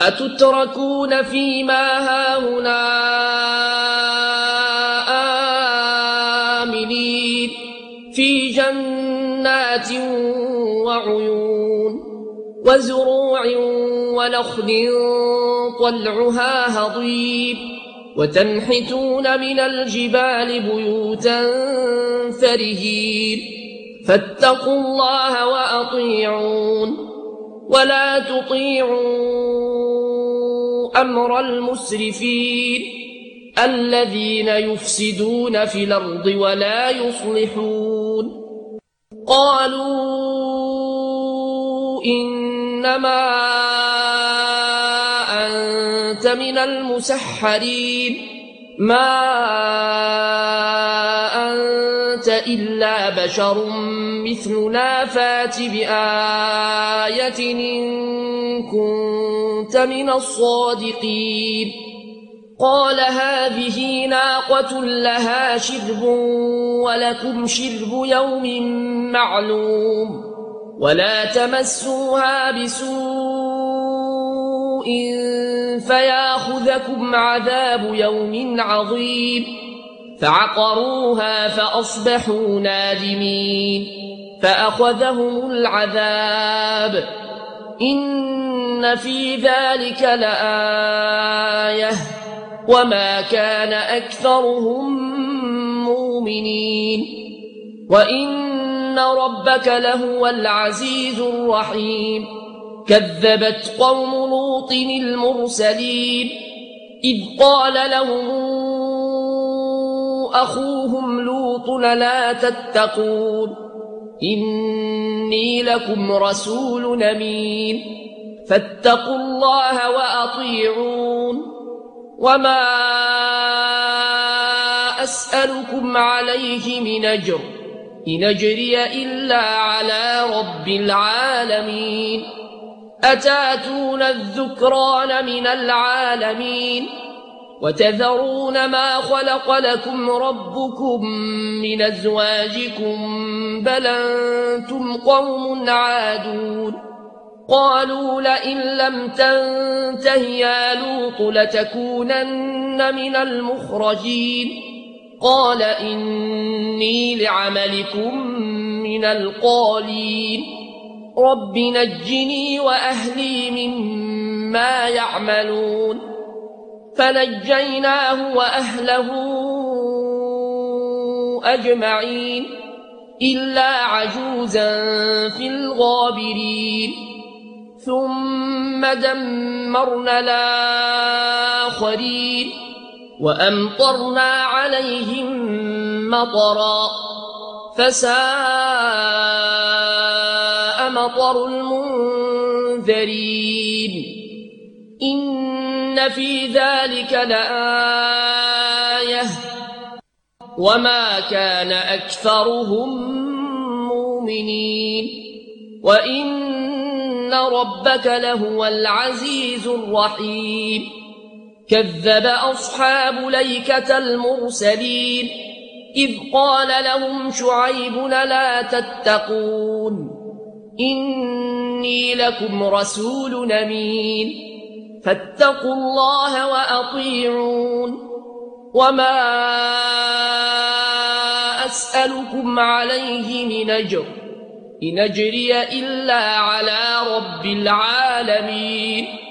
أتتركون فيما هاهنا آمنين في جنات وعيون وزروع ونخل طلعها هضيم وتنحتون من الجبال بيوتا فرهين فاتقوا الله وأطيعون ولا تطيعوا أمر المسرفين الذين يفسدون في الأرض ولا يصلحون قالوا إنما أنت من المسحرين ما أنت إلا بشر مثلنا فات بآية إن كنت من الصادقين قال هذه ناقة لها شرب ولكم شرب يوم معلوم ولا تمسوها بسوء فياخذكم عذاب يوم عظيم فعقروها فأصبحوا نادمين فأخذهم العذاب إن في ذلك لآية وما كان أكثرهم مؤمنين وإن ربك لهو العزيز الرحيم كذبت قوم لوط المرسلين إذ قال لهم أخوهم لوط لا تتقون إني لكم رسول أمين فاتقوا الله وأطيعون وما أسألكم عليه من أجر إن أجري إلا على رب العالمين أتاتون الذكران من العالمين وتذرون ما خلق لكم ربكم من أزواجكم بل أنتم قوم عادون قالوا لئن لم تنته يا لوط لتكونن من المخرجين قال إني لعملكم من القالين رب نجني وأهلي مما يعملون فنجيناه وأهله أجمعين إلا عجوزا في الغابرين ثم دمرنا الآخرين وأمطرنا عليهم مطرا فساء مطر المنذرين إن في ذلك لآية وما كان أكثرهم مؤمنين وإن ربك لهو العزيز الرحيم كذب أصحاب ليكة المرسلين إذ قال لهم شعيب لا تتقون إني لكم رسول أمين فاتقوا الله وأطيعون وما أسألكم عليه من أجر إن أجري إلا على رب العالمين